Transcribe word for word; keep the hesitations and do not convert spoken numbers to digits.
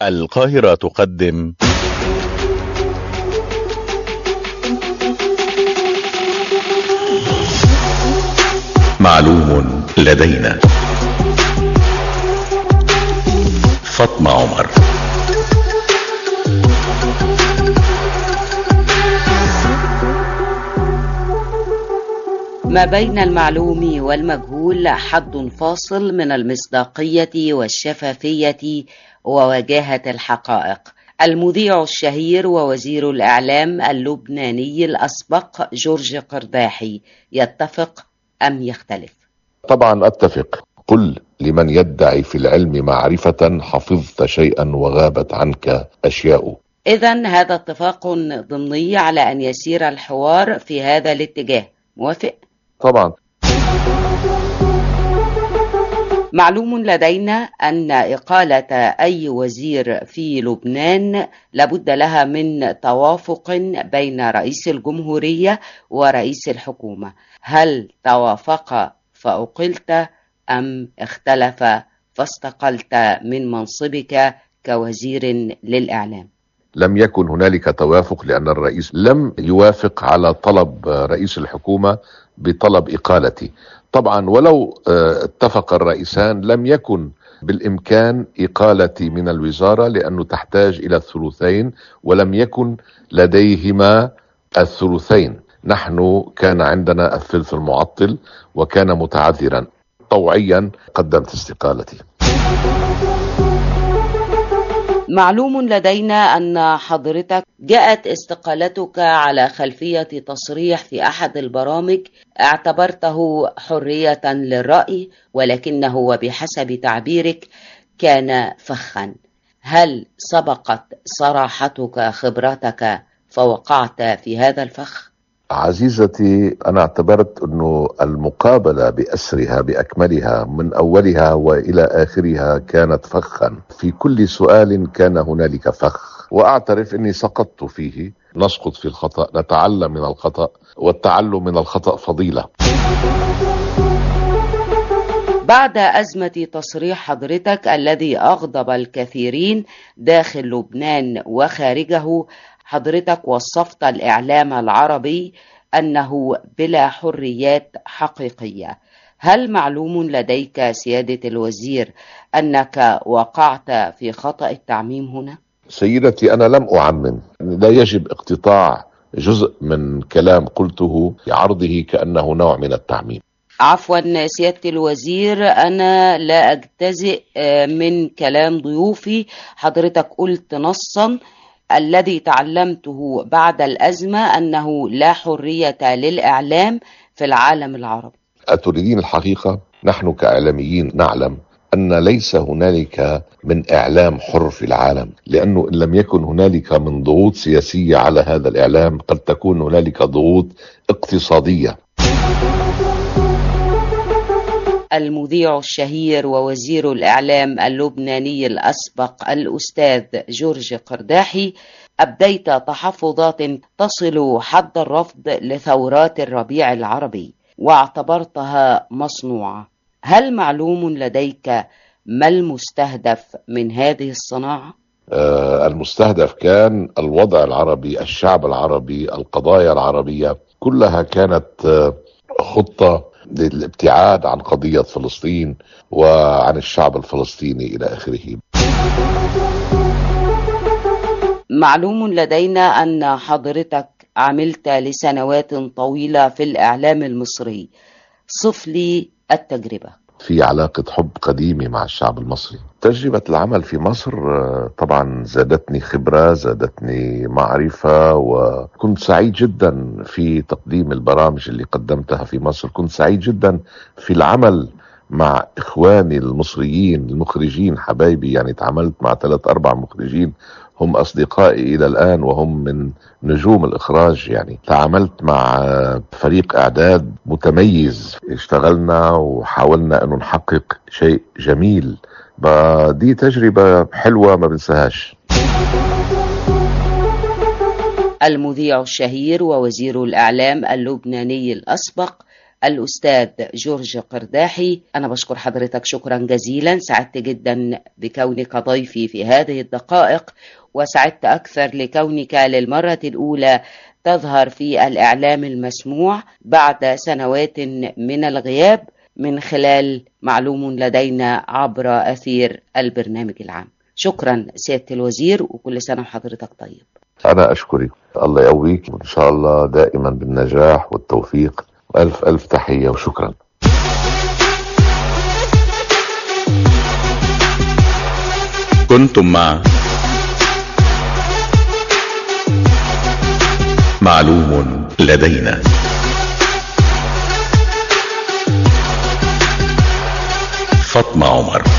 القاهرة تقدم معلوم لدينا. فاطمة عمر. ما بين المعلوم والمجهول حد فاصل من المصداقية والشفافية ووجاهة الحقائق. المذيع الشهير ووزير الإعلام اللبناني الأسبق جورج قرداحي يتفق أم يختلف؟ طبعا أتفق. قل لمن يدعي في العلم معرفة حفظت شيئا وغابت عنك أشياء. إذن هذا اتفاق ضمني على أن يسير الحوار في هذا الاتجاه. موافق؟ طبعا. معلوم لدينا أن إقالة أي وزير في لبنان لابد لها من توافق بين رئيس الجمهورية ورئيس الحكومة. هل توافق فأقلت أم اختلف فاستقلت من منصبك كوزير للإعلام؟ لم يكن هنالك توافق لأن الرئيس لم يوافق على طلب رئيس الحكومة بطلب إقالتي. طبعا ولو اتفق الرئيسان لم يكن بالإمكان إقالتي من الوزارة لأنه تحتاج إلى الثلثين ولم يكن لديهما الثلثين. نحن كان عندنا الثلث المعطل وكان متعذرا. طوعيا قدمت استقالتي. معلوم لدينا أن حضرتك جاءت استقالتك على خلفية تصريح في أحد البرامج اعتبرته حرية للرأي ولكنه وبحسب تعبيرك كان فخا. هل سبقت صراحتك خبرتك فوقعت في هذا الفخ؟ عزيزتي، أنا اعتبرت أنه المقابلة بأسرها بأكملها من أولها وإلى آخرها كانت فخا. في كل سؤال كان هنالك فخ، وأعترف أني سقطت فيه. نسقط في الخطأ، نتعلم من الخطأ، والتعلم من الخطأ فضيلة. بعد أزمة تصريح حضرتك الذي أغضب الكثيرين داخل لبنان وخارجه، حضرتك وصفت الإعلام العربي أنه بلا حريات حقيقية. هل معلوم لديك سيادة الوزير أنك وقعت في خطأ التعميم هنا؟ سيدتي، أنا لم أعمم. لا يجب اقتطاع جزء من كلام قلته بعرضه كأنه نوع من التعميم. عفوا سيادة الوزير، أنا لا أجتزئ من كلام ضيوفي. حضرتك قلت نصا الذي تعلمته بعد الأزمة أنه لا حرية للإعلام في العالم العربي. أتريدين الحقيقة؟ نحن كإعلاميين نعلم أن ليس هنالك من إعلام حر في العالم، لأنه إن لم يكن هنالك من ضغوط سياسية على هذا الإعلام قد تكون هنالك ضغوط اقتصادية. المذيع الشهير ووزير الإعلام اللبناني الأسبق الأستاذ جورج قرداحي، أبديت تحفظات تصل حد الرفض لثورات الربيع العربي واعتبرتها مصنوعة. هل معلوم لديك ما المستهدف من هذه الصناعة؟ آه المستهدف كان الوضع العربي، الشعب العربي، القضايا العربية كلها كانت آه خطة للابتعاد عن قضية فلسطين وعن الشعب الفلسطيني إلى آخره. معلوم لدينا أن حضرتك عملت لسنوات طويلة في الإعلام المصري. صف لي التجربة. في علاقة حب قديمة مع الشعب المصري. تجربة العمل في مصر طبعا زادتني خبرة، زادتني معرفة، وكنت سعيد جدا في تقديم البرامج اللي قدمتها في مصر. كنت سعيد جدا في العمل مع إخواني المصريين المخرجين حبايبي. يعني تعاملت مع ثلاث أربع مخرجين هم أصدقائي إلى الآن وهم من نجوم الإخراج. يعني تعاملت مع فريق إعداد متميز، اشتغلنا وحاولنا أن نحقق شيء جميل. دي تجربة حلوة ما بنساهاش. المذيع الشهير ووزير الإعلام اللبناني الأسبق الأستاذ جورج قرداحي. أنا بشكر حضرتك شكرا جزيلا، سعدت جدا بكونك ضيفي في هذه الدقائق، وسعدت أكثر لكونك للمرة الأولى تظهر في الإعلام المسموع بعد سنوات من الغياب من خلال معلوم لدينا عبر أثير البرنامج العام. شكرا سيادة الوزير، وكل سنة وحضرتك طيب. أنا أشكرك، الله يقويك، وإن شاء الله دائما بالنجاح والتوفيق، وألف ألف تحية وشكرا. كنتم مع معلوم لدينا. فاطمة عمر.